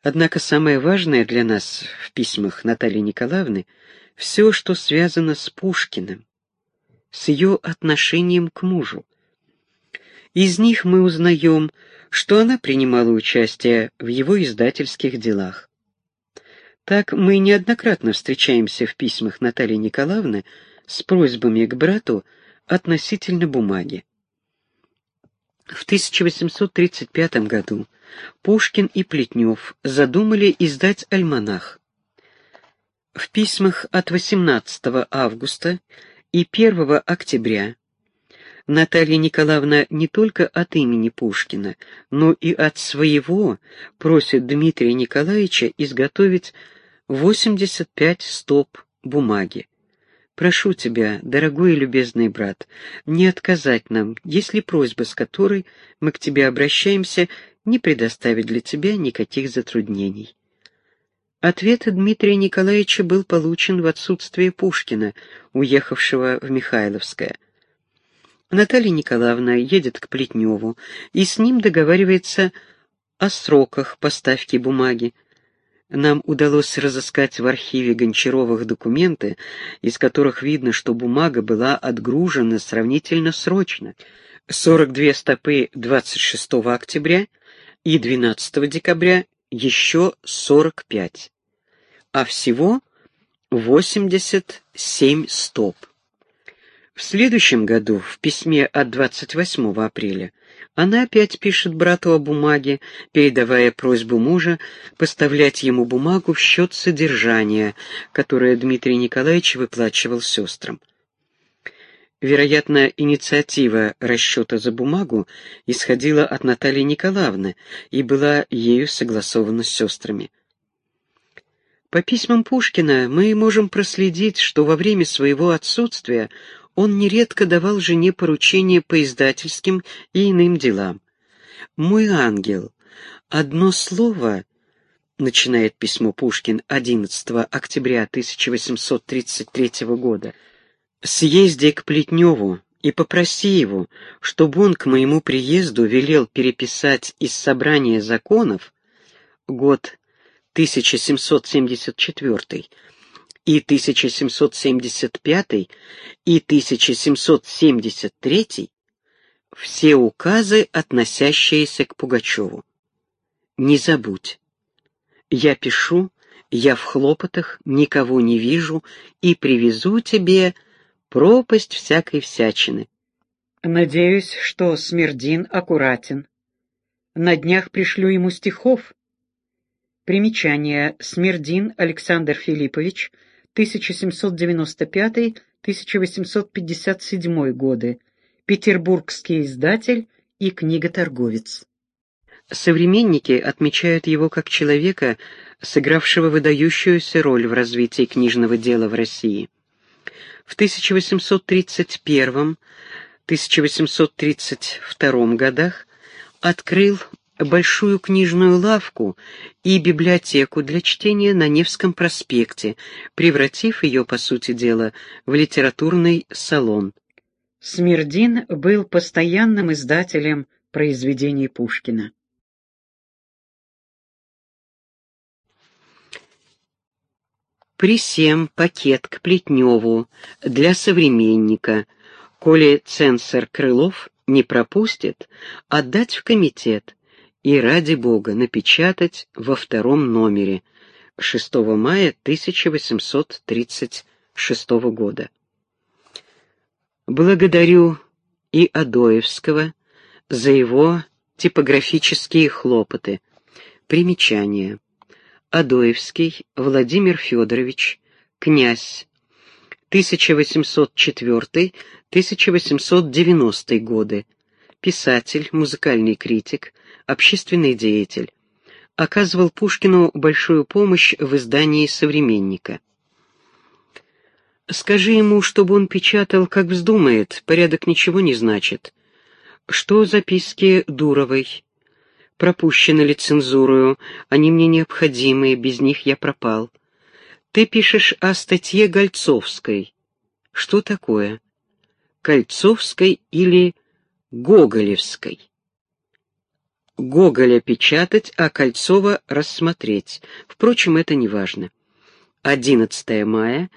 Однако самое важное для нас в письмах Натальи Николаевны — все, что связано с Пушкиным, с ее отношением к мужу. Из них мы узнаем, что она принимала участие в его издательских делах. Так мы неоднократно встречаемся в письмах Натальи Николаевны с просьбами к брату относительно бумаги. В 1835 году Пушкин и Плетнев задумали издать альманах. В письмах от 18 августа и 1 октября Наталья Николаевна не только от имени Пушкина, но и от своего просит Дмитрия Николаевича изготовить 85 стоп бумаги. Прошу тебя, дорогой и любезный брат, не отказать нам, если просьба, с которой мы к тебе обращаемся, не предоставит для тебя никаких затруднений. Ответ Дмитрия Николаевича был получен в отсутствие Пушкина, уехавшего в Михайловское. Наталья Николаевна едет к Плетневу и с ним договаривается о сроках поставки бумаги. Нам удалось разыскать в архиве Гончаровых документы, из которых видно, что бумага была отгружена сравнительно срочно. 42 стопы 26 октября и 12 декабря еще 45, а всего 87 стоп. В следующем году, в письме от 28 апреля, она опять пишет брату о бумаге, передавая просьбу мужа поставлять ему бумагу в счет содержания, которое Дмитрий Николаевич выплачивал сестрам. Вероятно, инициатива расчета за бумагу исходила от Натальи Николаевны и была ею согласована с сестрами. По письмам Пушкина мы можем проследить, что во время своего отсутствия он нередко давал жене поручения по издательским и иным делам. «Мой ангел, одно слово», — начинает письмо Пушкин 11 октября 1833 года, «съезди к Плетневу и попроси его, чтобы он к моему приезду велел переписать из собрания законов год 1774 и 1775 и 1773 все указы, относящиеся к Пугачеву. Не забудь. Я пишу, я в хлопотах, никого не вижу и привезу тебе пропасть всякой всячины. Надеюсь, что Смердин аккуратен. На днях пришлю ему стихов. Примечание. Смердин Александр Филиппович, 1795-1857 годы. Петербургский издатель и книготорговец. Современники отмечают его как человека, сыгравшего выдающуюся роль в развитии книжного дела в России. В 1831-1832 годах открыл большую книжную лавку и библиотеку для чтения на Невском проспекте, превратив ее, по сути дела, в литературный салон. Смердин был постоянным издателем произведений Пушкина. Присем пакет к Плетневу для современника, коли цензор Крылов не пропустит, отдать в комитет и, ради Бога, напечатать во 2-м номере 6 мая 1836 года. Благодарю и Адоевского за его типографические хлопоты. Примечание. Адоевский Владимир Федорович, князь, 1804-1890 годы, писатель, музыкальный критик, общественный деятель. Оказывал Пушкину большую помощь в издании «Современника». Скажи ему, чтобы он печатал, как вздумает, порядок ничего не значит. Что записки Дуровой? Пропущены ли цензурою, они мне необходимы, без них я пропал. Ты пишешь о статье Гольцовской. Что такое? Кольцовской или Гоголевской? Гоголя печатать, а Кольцова рассмотреть. Впрочем, это не важно. 11 мая,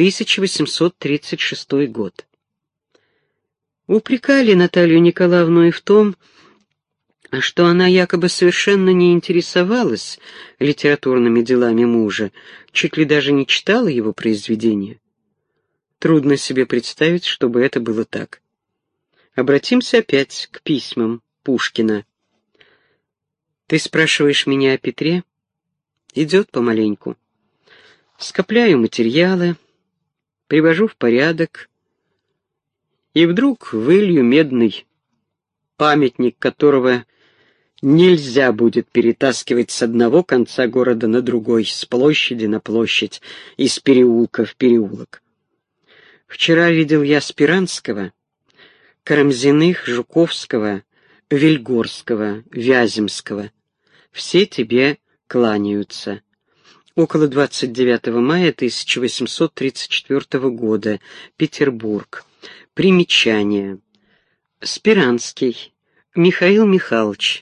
1836 год. Упрекали Наталью Николаевну и в том, что она якобы совершенно не интересовалась литературными делами мужа, чуть ли даже не читала его произведения. Трудно себе представить, чтобы это было так. Обратимся опять к письмам Пушкина. Ты спрашиваешь меня о Петре? Идет помаленьку. Скопляю материалы, привожу в порядок, и вдруг вылью медный памятник, которого нельзя будет перетаскивать с одного конца города на другой, с площади на площадь, из переулка в переулок. Вчера видел я Спиранского, Карамзиных, Жуковского, Вельгорского, Вяземского. Все тебе кланяются. Около 29 мая 1834 года. Петербург. Примечание. Спиранский Михаил Михайлович,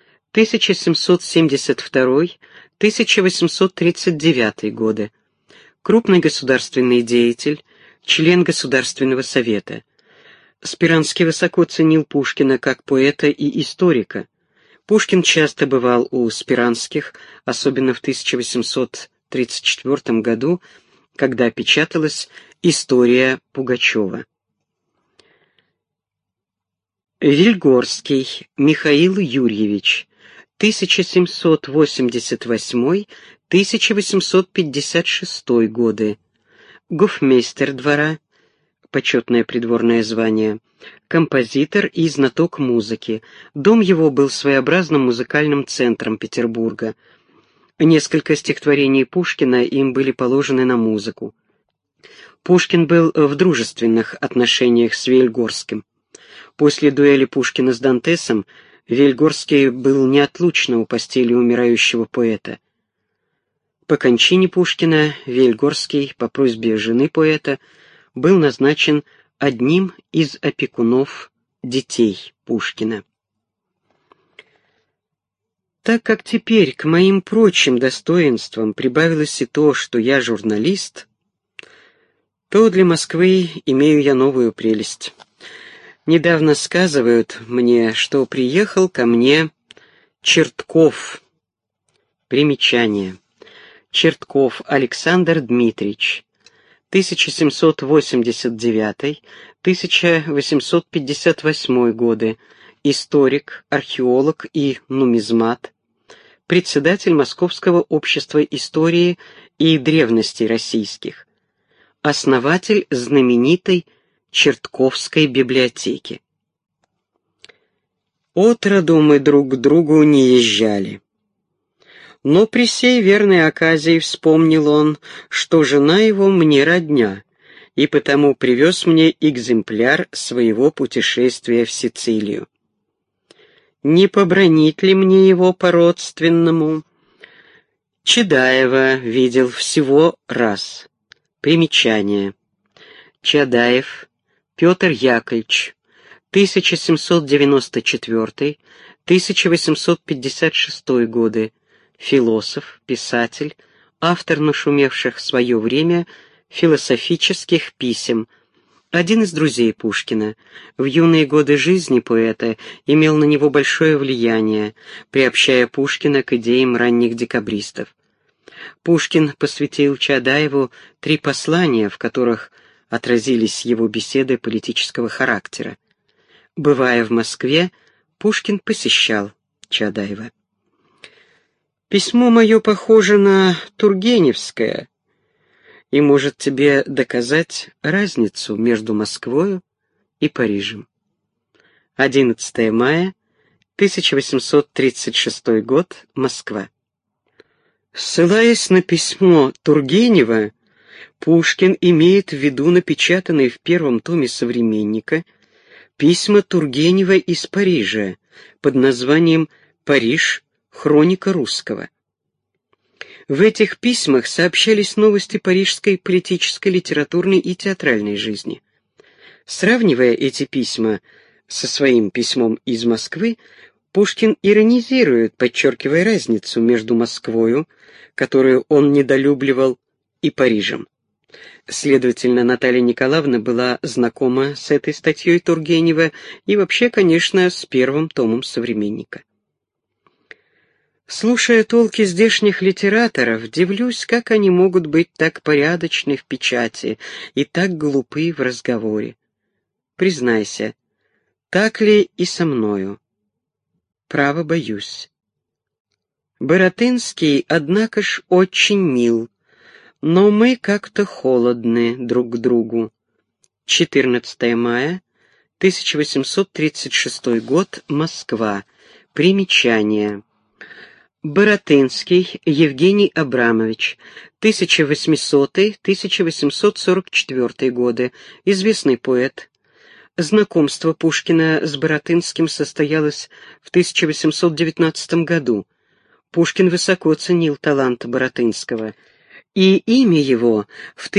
1772-1839 годы. Крупный государственный деятель, член Государственного совета. Спиранский высоко ценил Пушкина как поэта и историка. Пушкин часто бывал у Спиранских, особенно в 1834 году, когда печаталась «История Пугачева». Вельгорский Михаил Юрьевич, 1788-1856 годы. Гофмейстер двора, почетное придворное звание, композитор и знаток музыки. Дом его был своеобразным музыкальным центром Петербурга. Несколько стихотворений Пушкина им были положены на музыку. Пушкин был в дружественных отношениях с Вельгорским. После дуэли Пушкина с Дантесом Вельгорский был неотлучно у постели умирающего поэта. По кончине Пушкина Вельгорский, по просьбе жены поэта, был назначен одним из опекунов детей Пушкина. Так как теперь к моим прочим достоинствам прибавилось и то, что я журналист, то для Москвы имею я новую прелесть. Недавно сказывают мне, что приехал ко мне Чертков. Примечание. Чертков Александр Дмитриевич, 1789-1858 годы, историк, археолог и нумизмат, председатель Московского общества истории и древностей российских, основатель знаменитой Чертковской библиотеки. Отроду мы друг к другу не езжали. Но при сей верной оказии вспомнил он, что жена его мне родня, и потому привез мне экземпляр своего путешествия в Сицилию. Не побранить ли мне его по-родственному? Чадаева видел всего раз. Примечание. Чадаев Петр Яковлевич, 1794-1856 годы, философ, писатель, автор нашумевших в свое время философических писем, один из друзей Пушкина. В юные годы жизни поэта имел на него большое влияние, приобщая Пушкина к идеям ранних декабристов. Пушкин посвятил Чадаеву 3 послания, в которых отразились его беседы политического характера. Бывая в Москве, Пушкин посещал Чадаева. Письмо мое похоже на тургеневское и может тебе доказать разницу между Москвою и Парижем. 11 мая, 1836 год, Москва. Ссылаясь на письмо Тургенева, Пушкин имеет в виду напечатанные в первом томе «Современника» письма Тургенева из Парижа под названием «Париж. Хроника русского». В этих письмах сообщались новости парижской политической, литературной и театральной жизни. Сравнивая эти письма со своим письмом из Москвы, Пушкин иронизирует, подчеркивая разницу между Москвою, которую он недолюбливал, и Парижем. Следовательно, Наталья Николаевна была знакома с этой статьей Тургенева и вообще, конечно, с первым томом «Современника». Слушая толки здешних литераторов, дивлюсь, как они могут быть так порядочны в печати и так глупы в разговоре. Признайся, так ли и со мною? Право, боюсь. Баратынский, однако ж, очень мил, но мы как-то холодны друг к другу. 14 мая, 1836 год, Москва. Примечание. Баратынский Евгений Абрамович, 1800-1844 годы, известный поэт. Знакомство Пушкина с Баратынским состоялось в 1819 году. Пушкин высоко ценил талант Баратынского, и имя его в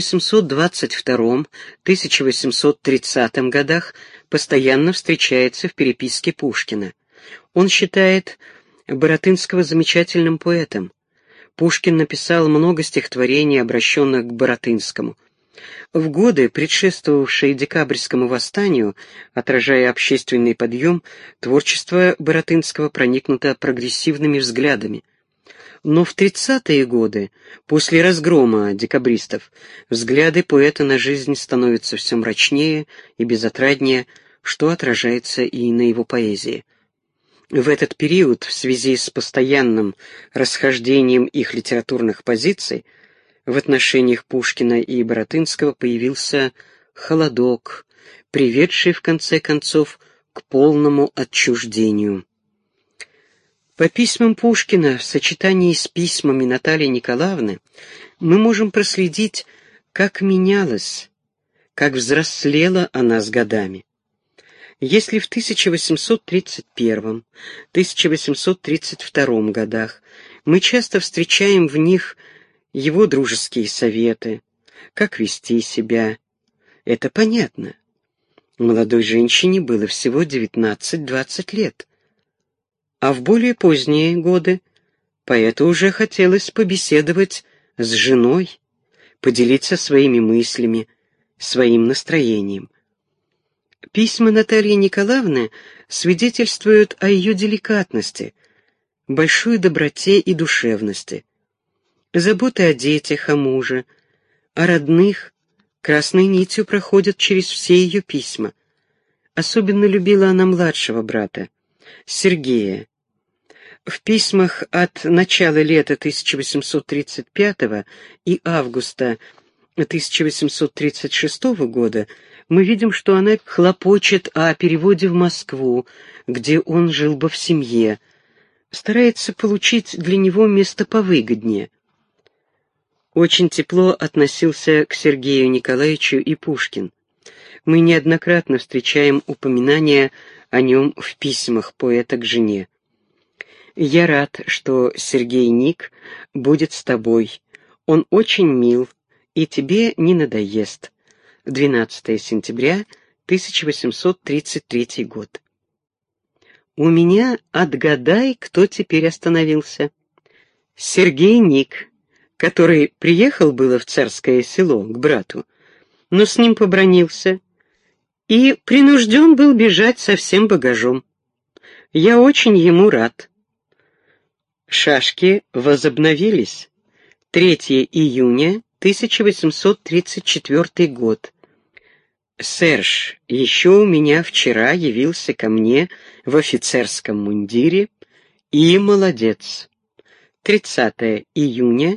1822-1830 годах постоянно встречается в переписке Пушкина. Он считает Баратынского замечательным поэтом. Пушкин написал много стихотворений, обращенных к Баратынскому. В годы, предшествовавшие Декабрьскому восстанию, отражая общественный подъем, творчество Баратынского проникнуто прогрессивными взглядами. Но в 30-е годы, после разгрома декабристов, взгляды поэта на жизнь становятся все мрачнее и безотраднее, что отражается и на его поэзии. В этот период, в связи с постоянным расхождением их литературных позиций, в отношениях Пушкина и Баратынского появился холодок, приведший в конце концов к полному отчуждению. По письмам Пушкина в сочетании с письмами Натальи Николаевны мы можем проследить, как менялась, как взрослела она с годами. Если в 1831-1832 годах мы часто встречаем в них его дружеские советы, как вести себя, это понятно. Молодой женщине было всего 19-20 лет. А в более поздние годы поэту уже хотелось побеседовать с женой, поделиться своими мыслями, своим настроением. Письма Натальи Николаевны свидетельствуют о ее деликатности, большой доброте и душевности. Заботы о детях, о муже, о родных красной нитью проходят через все ее письма. Особенно любила она младшего брата, Сергея. В письмах от начала лета 1835 и августа 1836 года мы видим, что она хлопочет о переводе в Москву, где он жил бы в семье, старается получить для него место повыгоднее. Очень тепло относился к Сергею Николаевичу и Пушкин. Мы неоднократно встречаем упоминания о нем в письмах поэта к жене. «Я рад, что Сергей Ник будет с тобой. Он очень мил, и тебе не надоест». 12 сентября 1833 год. У меня отгадай, кто теперь остановился. Сергей Ник, который приехал было в Царское Село к брату, но с ним побранился и принужден был бежать со всем багажом. Я очень ему рад. Шашки возобновились. 3 июня 1834 год. Серж еще у меня вчера явился ко мне в офицерском мундире и молодец. 30 июня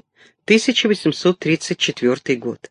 1834 год.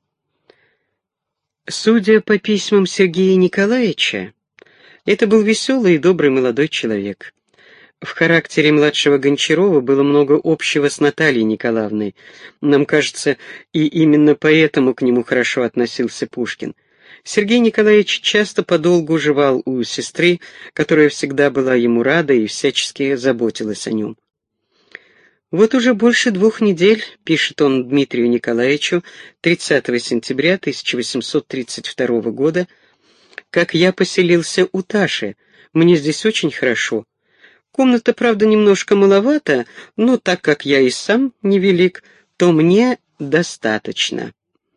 Судя по письмам Сергея Николаевича, это был веселый и добрый молодой человек. В характере младшего Гончарова было много общего с Натальей Николаевной. Нам кажется, и именно поэтому к нему хорошо относился Пушкин. Сергей Николаевич часто подолгу жевал у сестры, которая всегда была ему рада и всячески заботилась о нем. «Вот уже больше 2 недель», — пишет он Дмитрию Николаевичу 30 сентября 1832 года, «как я поселился у Таши. Мне здесь очень хорошо. Комната, правда, немножко маловата, но так как я и сам невелик, то мне достаточно.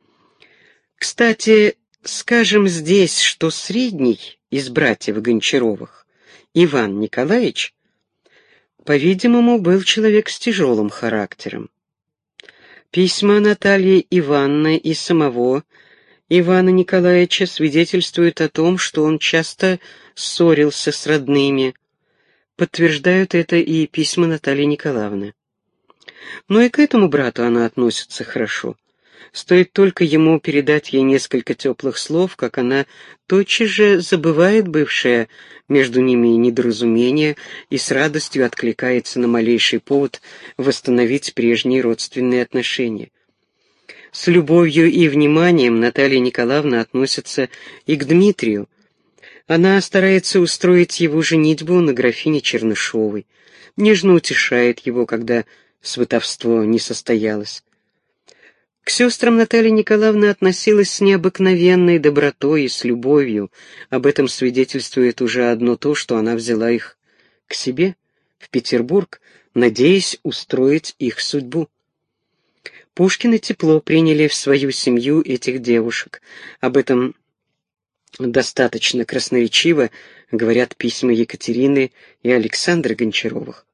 Кстати, скажем здесь, что средний из братьев Гончаровых, Иван Николаевич, по-видимому, был человек с тяжелым характером. Письма Натальи Ивановны и самого Ивана Николаевича свидетельствуют о том, что он часто ссорился с родными. Подтверждают это и письма Натальи Николаевны. Но и к этому брату она относится хорошо. Стоит только ему передать ей несколько теплых слов, как она тотчас же забывает бывшее между ними недоразумение и с радостью откликается на малейший повод восстановить прежние родственные отношения. С любовью и вниманием Наталья Николаевна относится и к Дмитрию. Она старается устроить его женитьбу на графине Чернышовой, нежно утешает его, когда сватовство не состоялось. К сестрам Наталья Николаевна относилась с необыкновенной добротой и с любовью. Об этом свидетельствует уже одно то, что она взяла их к себе, в Петербург, надеясь устроить их судьбу. Пушкины тепло приняли в свою семью этих девушек. Об этом достаточно красноречиво говорят письма Екатерины и Александра Гончаровых.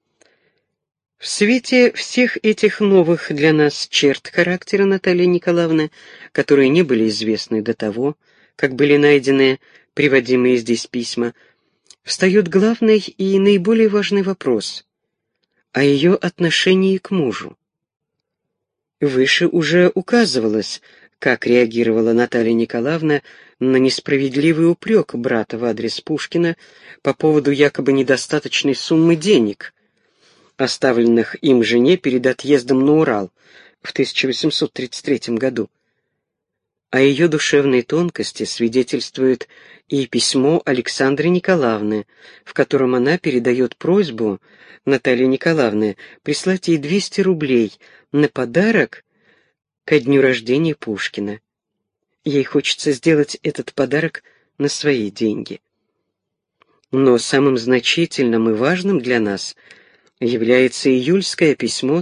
В свете всех этих новых для нас черт характера Натальи Николаевны, которые не были известны до того, как были найдены приводимые здесь письма, встает главный и наиболее важный вопрос о ее отношении к мужу. Выше уже указывалось, как реагировала Наталья Николаевна на несправедливый упрек брата в адрес Пушкина по поводу якобы недостаточной суммы денег, оставленных им жене перед отъездом на Урал в 1833 году. О ее душевной тонкости свидетельствует и письмо Александры Николаевны, в котором она передает просьбу Натальи Николаевны прислать ей 200 рублей на подарок ко дню рождения Пушкина. Ей хочется сделать этот подарок на свои деньги. Но самым значительным и важным для нас является июльское письмо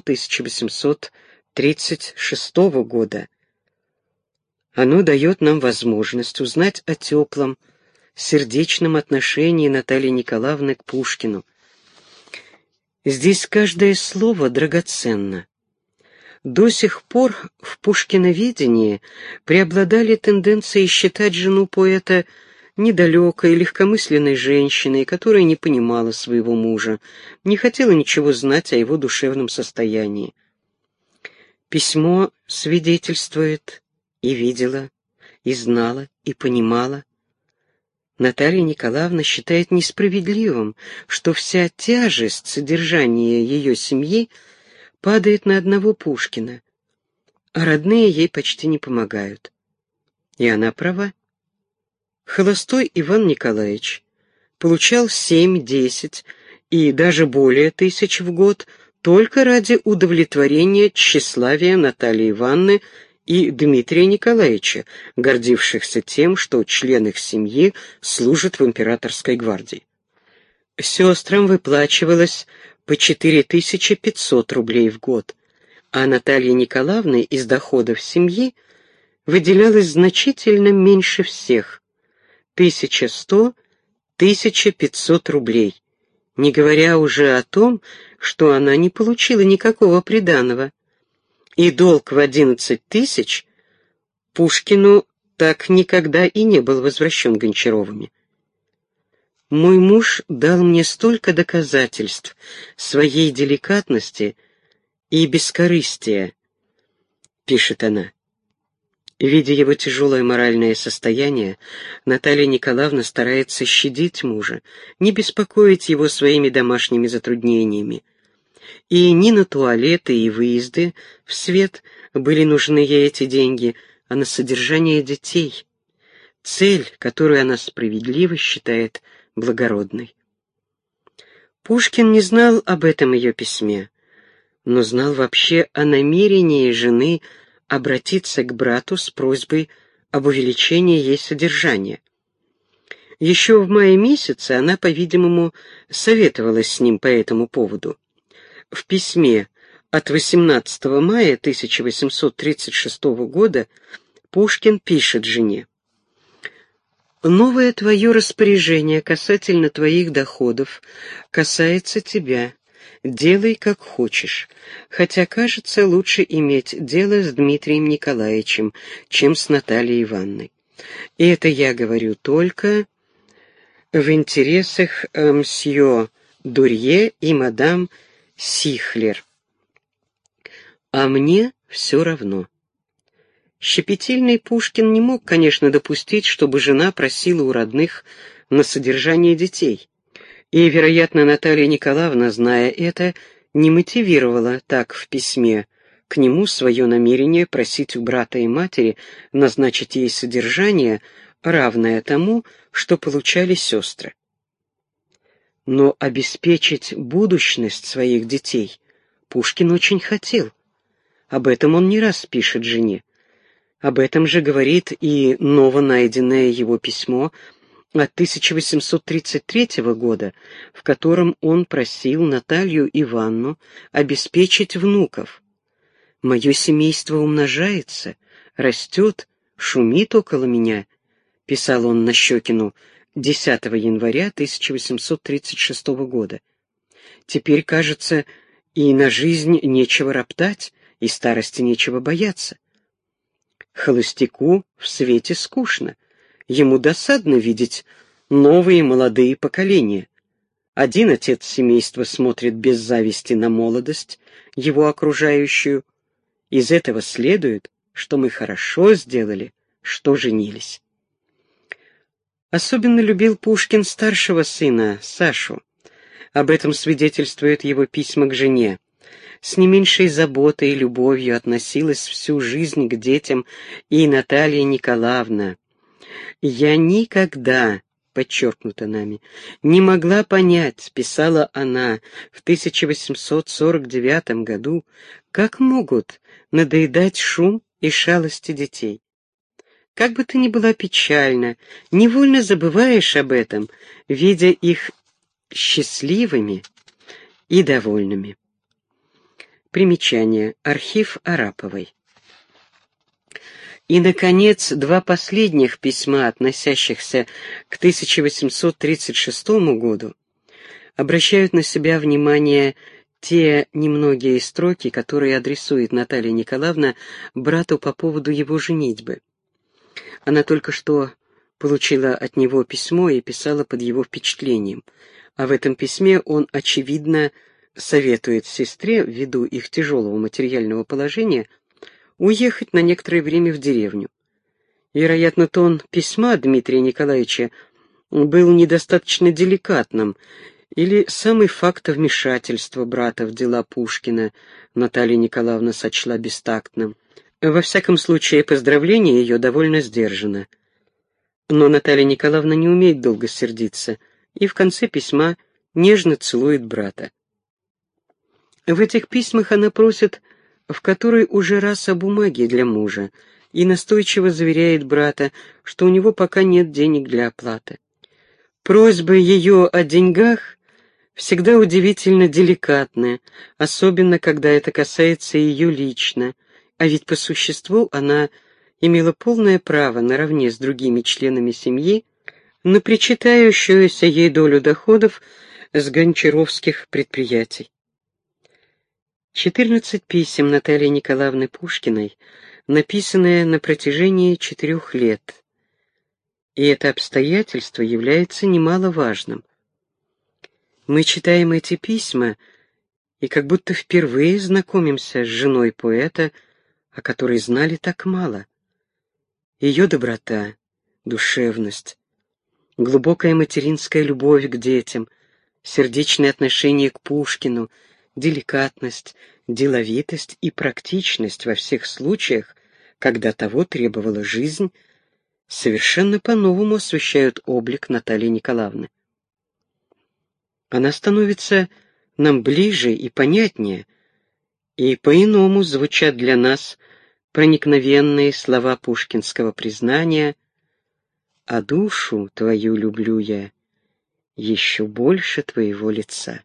1836 года. Оно дает нам возможность узнать о теплом, сердечном отношении Натальи Николаевны к Пушкину. Здесь каждое слово драгоценно. До сих пор в пушкиноведении преобладали тенденции считать жену поэта недалекой, легкомысленной женщиной, которая не понимала своего мужа, не хотела ничего знать о его душевном состоянии. Письмо свидетельствует: и видела, и знала, и понимала. Наталья Николаевна считает несправедливым, что вся тяжесть содержания ее семьи падает на одного Пушкина, а родные ей почти не помогают. И она права. Холостой Иван Николаевич получал 7-10 и даже более тысяч в год только ради удовлетворения тщеславия Натальи Ивановны и Дмитрия Николаевича, гордившихся тем, что член их семьи служит в императорской гвардии. Сестрам выплачивалось по 4500 рублей в год, а Наталье Николаевне из доходов семьи выделялось значительно меньше всех — 1100-1500 рублей, не говоря уже о том, что она не получила никакого приданого, и долг в 11 тысяч Пушкину так никогда и не был возвращен Гончаровыми. «Мой муж дал мне столько доказательств своей деликатности и бескорыстия», — пишет она. Видя его тяжелое моральное состояние, Наталья Николаевна старается щадить мужа, не беспокоить его своими домашними затруднениями. И ни на туалеты и выезды в свет были нужны ей эти деньги, а на содержание детей, цель, которую она справедливо считает благородной. Пушкин не знал об этом ее письме, но знал вообще о намерении жены обратиться к брату с просьбой об увеличении ей содержания. Еще в мае месяце она, по-видимому, советовалась с ним по этому поводу. В письме от 18 мая 1836 года Пушкин пишет жене: «Новое твое распоряжение касательно твоих доходов касается тебя. Делай, как хочешь, хотя, кажется, лучше иметь дело с Дмитрием Николаевичем, чем с Натальей Ивановной. И это я говорю только в интересах мсье Дурье и мадам Сихлер. А мне все равно». Щепетильный Пушкин не мог, конечно, допустить, чтобы жена просила у родных на содержание детей. И, вероятно, Наталья Николаевна, зная это, не мотивировала так в письме к нему свое намерение просить у брата и матери назначить ей содержание, равное тому, что получали сестры. Но обеспечить будущность своих детей Пушкин очень хотел. Об этом он не раз пишет жене. Об этом же говорит и новонайденное его письмо от 1833 года, в котором он просил Наталью Ивановну обеспечить внуков. «Мое семейство умножается, растет, шумит около меня», — писал он Нащекину 10 января 1836 года. «Теперь, кажется, и на жизнь нечего роптать, и старости нечего бояться. Холостяку в свете скучно, ему досадно видеть новые молодые поколения. Один отец семейства смотрит без зависти на молодость, его окружающую. Из этого следует, что мы хорошо сделали, что женились». Особенно любил Пушкин старшего сына, Сашу. Об этом свидетельствуют его письма к жене. С не меньшей заботой и любовью относилась всю жизнь к детям и Наталья Николаевна. «Я никогда, подчеркнуто нами, не могла понять», — писала она в 1849 году, «как могут надоедать шум и шалости детей. Как бы ты ни была печальна, невольно забываешь об этом, видя их счастливыми и довольными». Примечание. Архив Араповой. И, наконец, два последних письма, относящихся к 1836 году, обращают на себя внимание те немногие строки, которые адресует Наталья Николаевна брату по поводу его женитьбы. Она только что получила от него письмо и писала под его впечатлением, а в этом письме он, очевидно, советует сестре, ввиду их тяжелого материального положения, уехать на некоторое время в деревню. Вероятно, тон письма Дмитрия Николаевича был недостаточно деликатным, или самый факт вмешательства брата в дела Пушкина Наталья Николаевна сочла бестактным. Во всяком случае, поздравление ее довольно сдержано. Но Наталья Николаевна не умеет долго сердиться, и в конце письма нежно целует брата. В этих письмах она просит в который уже раз о бумаге для мужа и настойчиво заверяет брата, что у него пока нет денег для оплаты. Просьбы ее о деньгах всегда удивительно деликатны, особенно когда это касается ее лично, а ведь по существу она имела полное право наравне с другими членами семьи на причитающуюся ей долю доходов с гончаровских предприятий. 14 писем Натальи Николаевны Пушкиной, написанные на протяжении 4 лет. И это обстоятельство является немаловажным. Мы читаем эти письма и как будто впервые знакомимся с женой поэта, о которой знали так мало. Ее доброта, душевность, глубокая материнская любовь к детям, сердечное отношение к Пушкину, деликатность, деловитость и практичность во всех случаях, когда того требовала жизнь, совершенно по-новому освещают облик Натальи Николаевны. Она становится нам ближе и понятнее, и по-иному звучат для нас проникновенные слова пушкинского признания: а душу твою люблю я еще больше твоего лица.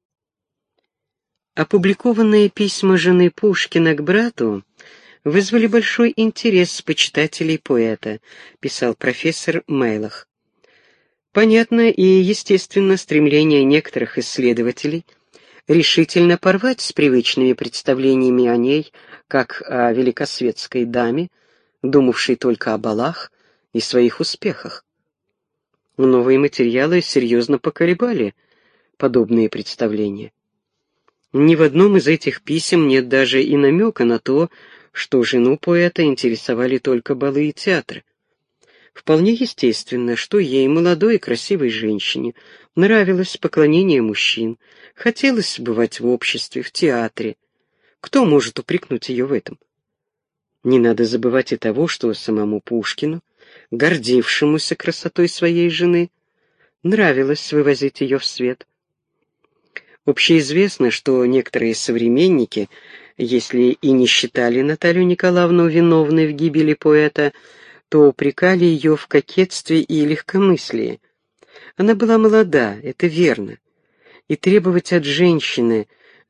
Опубликованные письма жены Пушкина к брату вызвали большой интерес почитателей поэта, писал профессор Мейлах. Понятно и естественно стремление некоторых исследователей решительно порвать с привычными представлениями о ней, как о великосветской даме, думавшей только о балах и своих успехах. Новые материалы серьезно поколебали подобные представления. Ни в одном из этих писем нет даже и намека на то, что жену поэта интересовали только балы и театры. Вполне естественно, что ей, молодой и красивой женщине, нравилось поклонение мужчин, хотелось бывать в обществе, в театре. Кто может упрекнуть ее в этом? Не надо забывать и того, что самому Пушкину, гордившемуся красотой своей жены, нравилось вывозить ее в свет. Общеизвестно, что некоторые современники, если и не считали Наталью Николаевну виновной в гибели поэта, то упрекали ее в кокетстве и легкомыслии. Она была молода, это верно, и требовать от женщины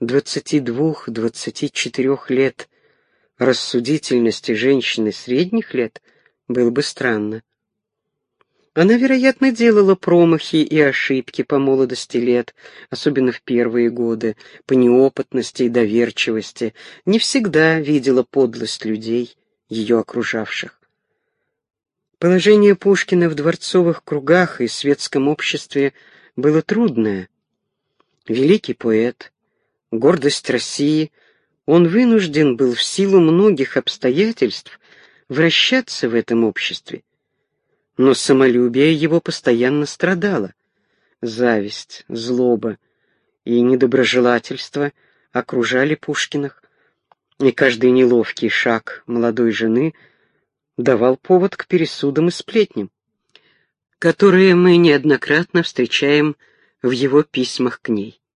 22-24 лет рассудительности женщины средних лет было бы странно. Она, вероятно, делала промахи и ошибки по молодости лет, особенно в первые годы, по неопытности и доверчивости, не всегда видела подлость людей, ее окружавших. Положение Пушкина в дворцовых кругах и светском обществе было трудное. Великий поэт, гордость России, он вынужден был в силу многих обстоятельств вращаться в этом обществе. Но самолюбие его постоянно страдало. Зависть, злоба и недоброжелательство окружали Пушкиных, и каждый неловкий шаг молодой жены давал повод к пересудам и сплетням, которые мы неоднократно встречаем в его письмах к ней.